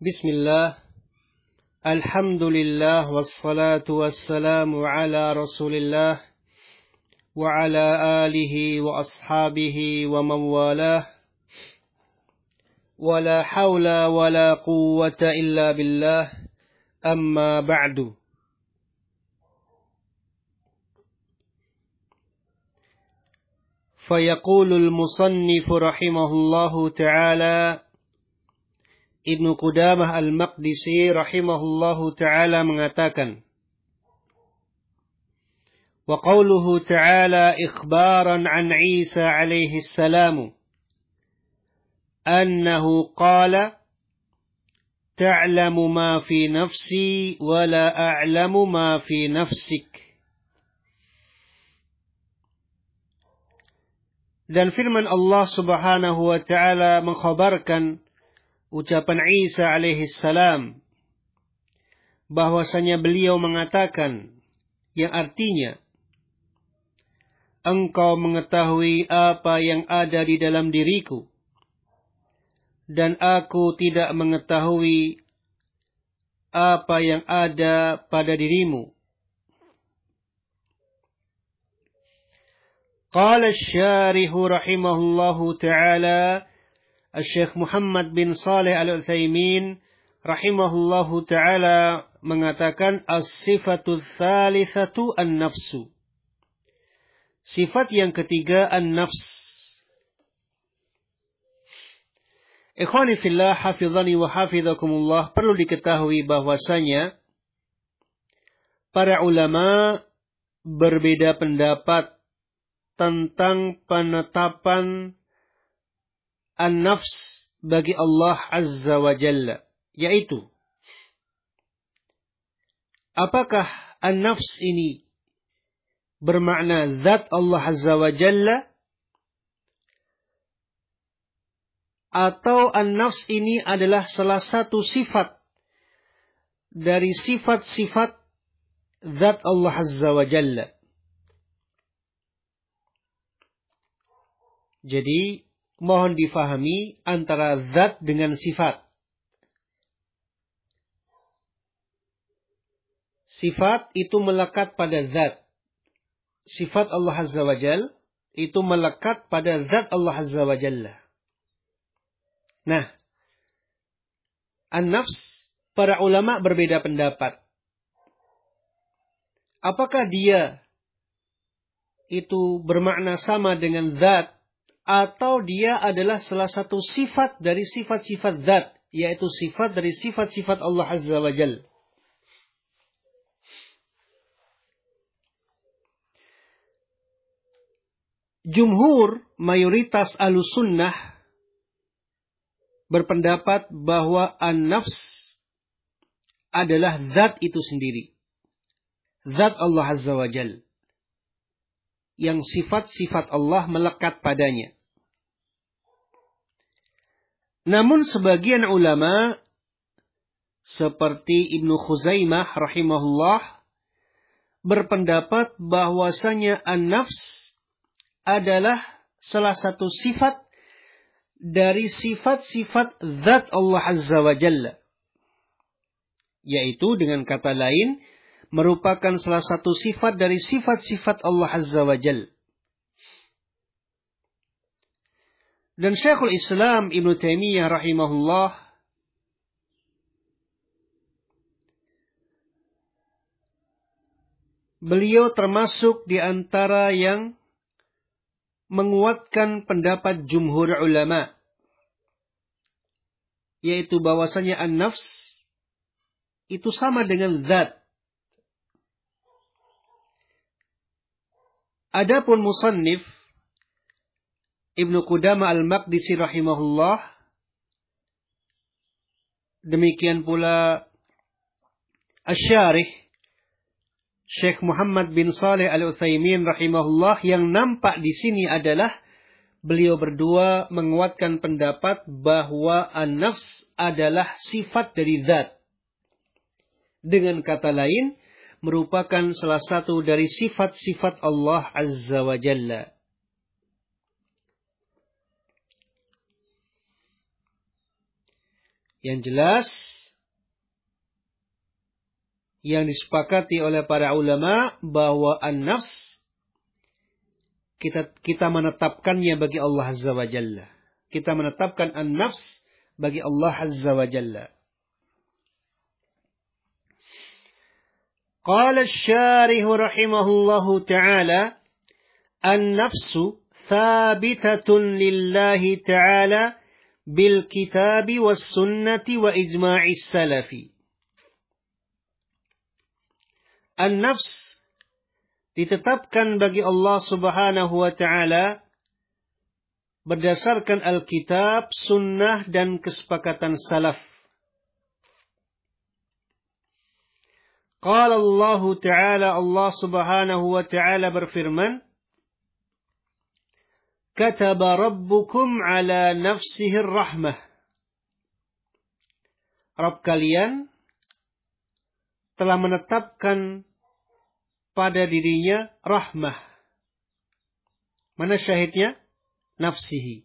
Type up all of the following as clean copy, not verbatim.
Bismillah, alhamdulillah, wassalatu wassalamu ala rasulillah, wa ala alihi wa ashabihi wa mawalah, wa la hawla wa la quwwata illa billah, amma ba'du. Fayaqulul musannifu rahimahullahu ta'ala, Ibnu Qudamah al-Maqdisi rahimahullahu ta'ala mengatakan, wa qawluhu ta'ala ikhbaran an Isa alaihi salamu, annahu qala, ta'lamu ma fi nafsi wa la a'lamu ma fi nafsik. Dan firman Allah subhanahu wa ta'ala mengkhabarkan ucapan Isa alaihi salam, bahwasanya beliau mengatakan, yang artinya, engkau mengetahui apa yang ada di dalam diriku, dan aku tidak mengetahui apa yang ada pada dirimu. Qala asy-syarihu rahimahullahu ta'ala, Syekh Muhammad bin Saleh Al-Utsaimin rahimahullahu ta'ala mengatakan, as-sifatu tsalitsatu an-nafsu. Sifat yang ketiga, an-nafs. Ikhwani fillah, hafizani wa hafizakumullah, perlu diketahui bahwasanya para ulama berbeda pendapat tentang penetapan an-nafs bagi Allah Azza wa Jalla, yaitu apakah an-nafs ini bermakna zat Allah Azza wa Jalla, atau an-nafs ini adalah salah satu sifat dari sifat-sifat zat Allah Azza wa Jalla. Jadi mohon difahami antara zat dengan sifat. Sifat itu melekat pada zat. Sifat Allah Azza wa Jalla itu melekat pada zat Allah Azza wa Jalla. Nah, an-nafs, para ulama berbeda pendapat. Apakah dia itu bermakna sama dengan zat, atau dia adalah salah satu sifat dari sifat-sifat zat, yaitu sifat dari sifat-sifat Allah Azza wa Jalla. Jumhur, mayoritas Ahlussunnah berpendapat bahwa an-nafs adalah zat itu sendiri. Zat Allah Azza wa Jalla, yang sifat-sifat Allah melekat padanya. Namun sebagian ulama seperti Ibnu Khuzaimah rahimahullah berpendapat bahwasanya an-nafs adalah salah satu sifat dari sifat-sifat zat Allah Azza wa Jalla, yaitu dengan kata lain merupakan salah satu sifat dari sifat-sifat Allah Azza wa Jalla. Dan Syekhul Islam Ibnu Taimiyah rahimahullah beliau termasuk di antara yang menguatkan pendapat jumhur ulama, yaitu bahwasanya an-nafs itu sama dengan zat. Adapun musannif Ibnu Qudamah al-Maqdisi rahimahullah, demikian pula asy-syarih Syekh Muhammad bin Saleh Al-Utsaimin rahimahullah, yang nampak di sini adalah beliau berdua menguatkan pendapat bahwa an-nafs adalah sifat dari zat. Dengan kata lain, merupakan salah satu dari sifat-sifat Allah Azza wa Jalla. Yang jelas, yang disepakati oleh para ulama bahwa an-nafs kita menetapkannya bagi Allah Azza wa Jalla. Kita menetapkan an-nafs bagi Allah Azza wa Jalla. Qala asy-syarih rahimahullahu ta'ala, an-nafsu thabitatun lillahi ta'ala bil kitabi was sunnati wa ijma'is salafi. An-nafs ditetapkan bagi Allah Subhanahu wa ta'ala berdasarkan Alkitab, Sunnah, dan kesepakatan salaf. Qala Allah Ta'ala, Allah Subhanahu wa ta'ala berfirman, Kataba Rabbukum ala nafsihir rahmah. Rabb kalian telah menetapkan pada dirinya rahmah. Mana syahidnya? Nafsihi.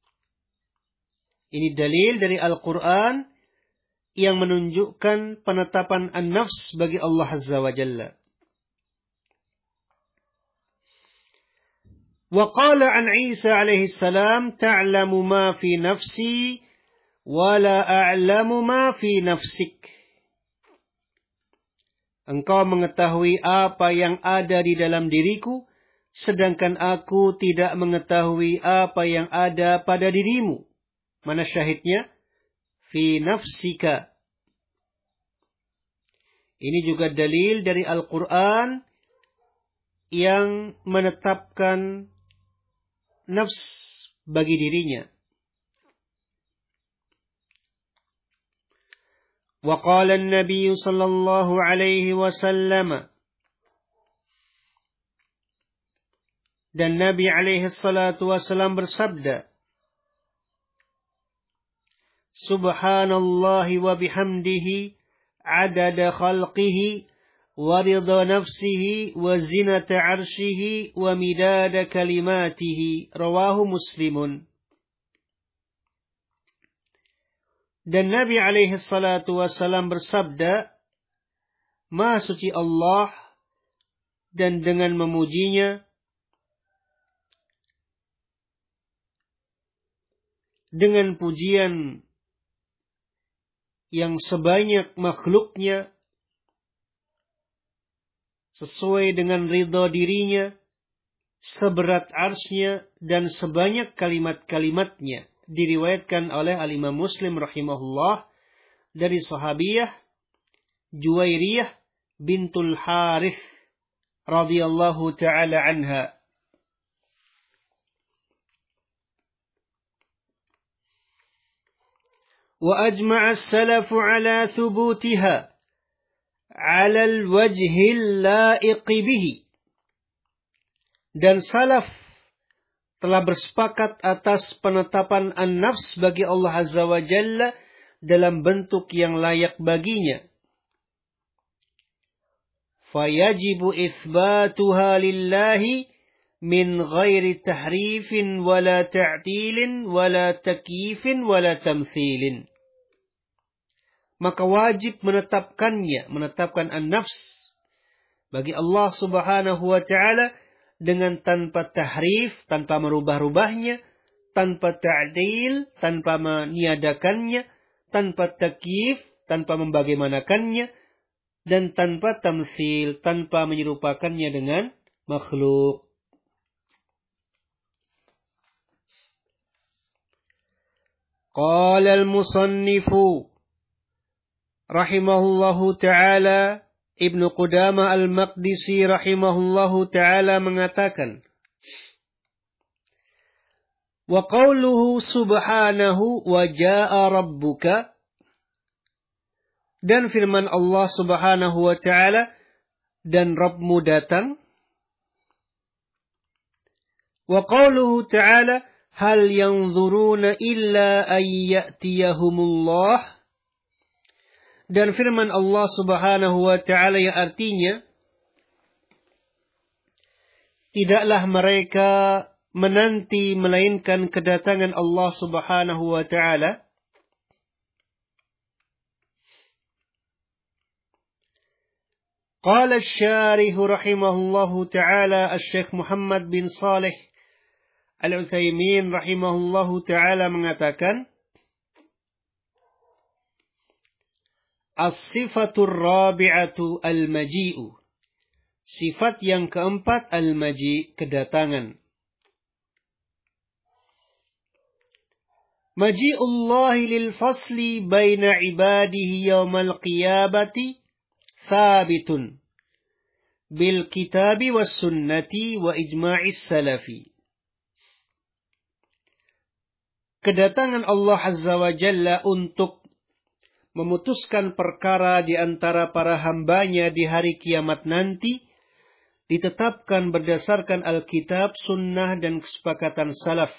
Ini dalil dari Al-Quran yang menunjukkan penetapan an-nafs bagi Allah Azza wa Jalla. Wa qala an Isa alaihi salam, ta'lamu ma fi nafsi wa la a'lamu ma fi nafsik. Engkau mengetahui apa yang ada di dalam diriku, sedangkan aku tidak mengetahui apa yang ada pada dirimu. Mana syahidnya? Fi nafsika. Ini juga dalil dari Al-Quran yang menetapkan nafs bagi dirinya. وقال النبي صلى الله عليه وسلم, dan Nabi alaihi salatu wasallam bersabda, Subhanallahi wa bihamdihi adada khalqihi wa ridha nafsihi wa zinata arshihi wa midada kalimatihi. Rawahu Muslimun. Dan Nabi alaihi salatu wasallam bersabda, Maha suci Allah, dan dengan memujinya, dengan pujian yang sebanyak makhluknya, sesuai dengan ridha dirinya, seberat arsy-Nya, dan sebanyak kalimat-kalimatnya. Diriwayatkan oleh Al-Imam Muslim rahimahullah dari sahabiyah Juwairiyah bintul Harith radhiyallahu ta'ala anha. Wa ajma'a as-salafu ala thubutiha ala al-wajhi al-la'iq bihi. Dan salaf telah bersepakat atas penetapan an-nafs bagi Allah Azza wa Jalla dalam bentuk yang layak baginya. Fayajibu itsbatuha lillahi min ghairi tahrifin wala ta'tilin wala takyifin wala tamthilin. Maka wajib menetapkan an-nafs bagi Allah Subhanahu wa ta'ala dengan tanpa tahrif, tanpa merubah-rubahnya, tanpa ta'dil, tanpa meniadakannya, tanpa takyif, tanpa membagaimanakannya, dan tanpa tamthil, tanpa menyerupakannya dengan makhluk. Qala al-musannifu rahimahullahu ta'ala, Ibnu Qudamah al-Maqdisi rahimahullahu ta'ala mengatakan, wa qawluhu subhanahu wa ja'a rabbuka, dan firman Allah Subhanahu wa ta'ala, dan Rabbmu datang. Wa qawluhu ta'ala, hal yanzuruna illa an ya'tiyahumullah, dan firman Allah Subhanahu wa ta'ala yang artinya, tidaklah mereka menanti melainkan kedatangan Allah Subhanahu wa ta'ala. Qala asy-syarih rahimahullahu ta'ala Asy-Syaikh Muhammad bin Shalih Al-Utsaimin rahimahullahu ta'ala mengatakan, As-sifatur rabi'atu al-maji'u. Sifat yang keempat al-maji', kedatangan. Maji'ullahi lil fasli baina ibadihi yawmal qiyamati thabitun bil kitabi was sunnati wa ijma'is salafi. Kedatangan Allah Azza wa Jalla untuk memutuskan perkara di antara para hambanya di hari kiamat nanti ditetapkan berdasarkan Alkitab, Sunnah, dan kesepakatan salaf.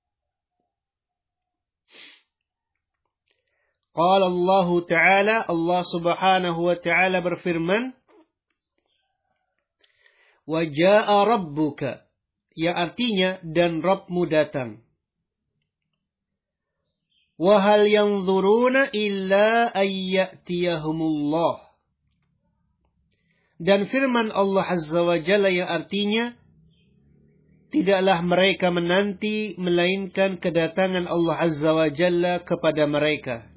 Qala Allah Ta'ala, Allah Subhanahu wa Ta'ala berfirman, Wa ja'a rabbuka, yang artinya, dan Rabbmu datang. Wa hal yanzuruna illa ayyatiyahumullah. Dan firman Allah Azza wa Jalla yang artinya, tidaklah mereka menanti melainkan kedatangan Allah Azza wa Jalla kepada mereka.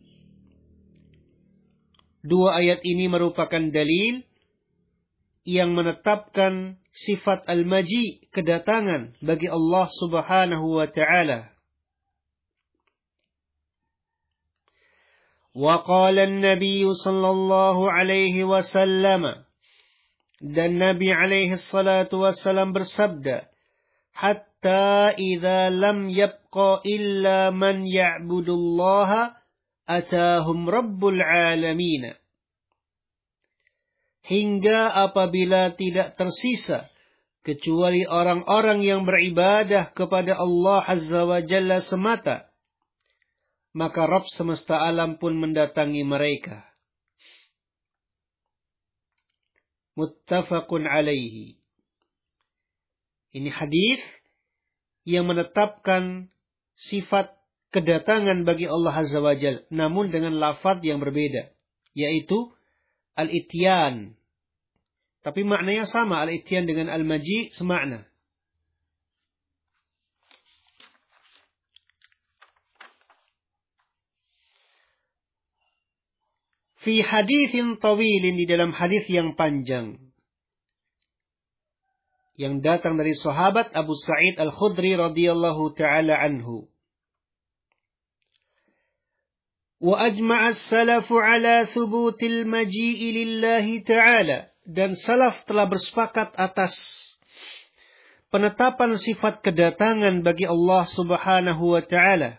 Dua ayat ini merupakan dalil yang menetapkan sifat al-maji, kedatangan bagi Allah Subhanahu wa Ta'ala. Wa qala an-nabiy sallallahu alaihi wasallam, dan Nabi alaihi salatu wassalam bersabda, hatta idza lam yabqa illa man ya'budullaha atahum rabbul alamin. Hingga apabila tidak tersisa kecuali orang-orang yang beribadah kepada Allah Azza wa Jalla semata, maka Rabb semesta alam pun mendatangi mereka. Muttafaqun alaihi. Ini hadis yang menetapkan sifat kedatangan bagi Allah Azza wa Jalla, namun dengan lafaz yang berbeda, yaitu al-ityan. Tapi maknanya sama, al-ityan dengan al-maji semakna. Fi haditsin tawilin, di dalam hadis yang panjang, yang datang dari sahabat Abu Sa'id Al-Khudri radhiyallahu ta'ala anhu. Wa ajma'a as-salafu ala thubutil maji'i lillahi ta'ala. Dan salaf telah bersepakat atas penetapan sifat kedatangan bagi Allah Subhanahu wa Ta'ala.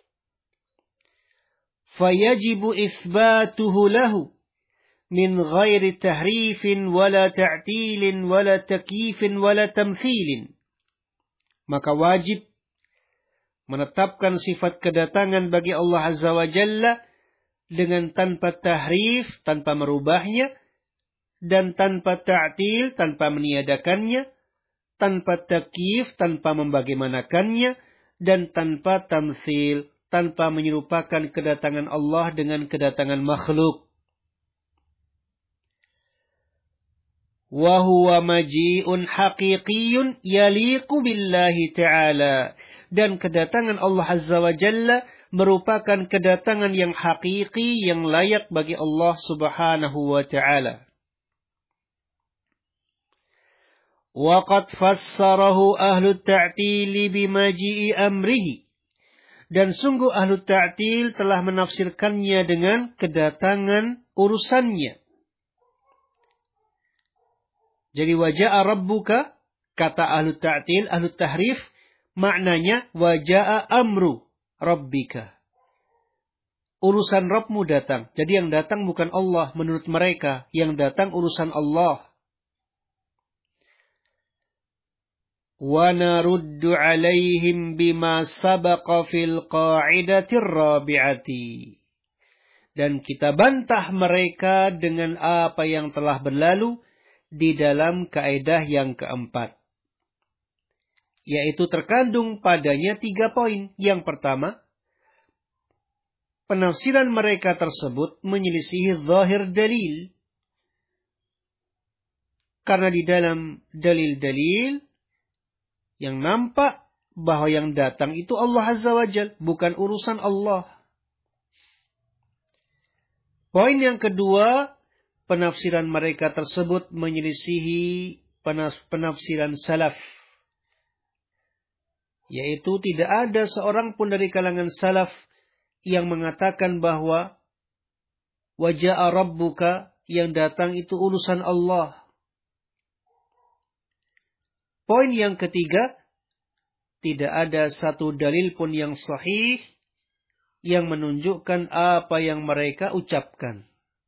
Fayajibu itsbatuhu lahu min ghairi tahrifin wala ta'tilin wala takyifin wala tamthilin. Maka wajib menetapkan sifat kedatangan bagi Allah Azza wa Jalla dengan tanpa tahrif, tanpa merubahnya, dan tanpa ta'til, tanpa meniadakannya, tanpa takyif, tanpa membagaimanakannya, dan tanpa tamthil, tanpa menyerupakan kedatangan Allah dengan kedatangan makhluk. Wa huwa maji'un haqiqiyyun yaliqu billahi ta'ala. Dan kedatangan Allah Azza wa Jalla merupakan kedatangan yang hakiki, yang layak bagi Allah Subhanahu wa Ta'ala. Waqad fassarahu ahlu ta'til bimaji'i amrihi. Dan sungguh ahlu ta'til telah menafsirkannya dengan kedatangan urusannya. Jadi waja'a rabbuka, kata ahlu ta'til, ahlu tahrif, maknanya waja'a amru rabbika. Urusan Rabbmu datang. Jadi yang datang bukan Allah menurut mereka, yang datang urusan Allah. Wa naruddu alaihim bima sabaqa fil qa'idatir rabi'ati. Dan kita bantah mereka dengan apa yang telah berlalu di dalam kaidah yang keempat. Yaitu terkandung padanya 3 poin. Yang pertama, penafsiran mereka tersebut menyelisihi zahir dalil. Karena di dalam dalil-dalil yang nampak bahwa yang datang itu Allah Azza wa Jal, bukan urusan Allah. Poin yang kedua, penafsiran mereka tersebut menyelisihi penafsiran salaf. Yaitu tidak ada seorang pun dari kalangan salaf yang mengatakan bahwa waja'a rabbuka, yang datang itu urusan Allah. Poin yang ketiga, tidak ada satu dalil pun yang sahih yang menunjukkan apa yang mereka ucapkan.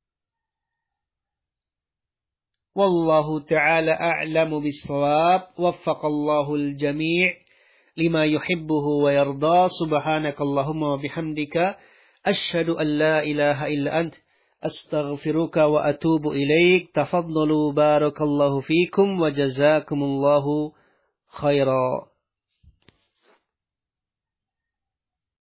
Wallahu ta'ala a'lamu bis-shawab. Waffaqallahu al-jami' lima yuhibbuhu wa yarda. Subhanakallahumma wa bihamdika asyhadu an la ilaha illa ant astaghfiruka wa atubu ilaik. Tafaddalu barakallahu fikum wa jazakumullahu khaira.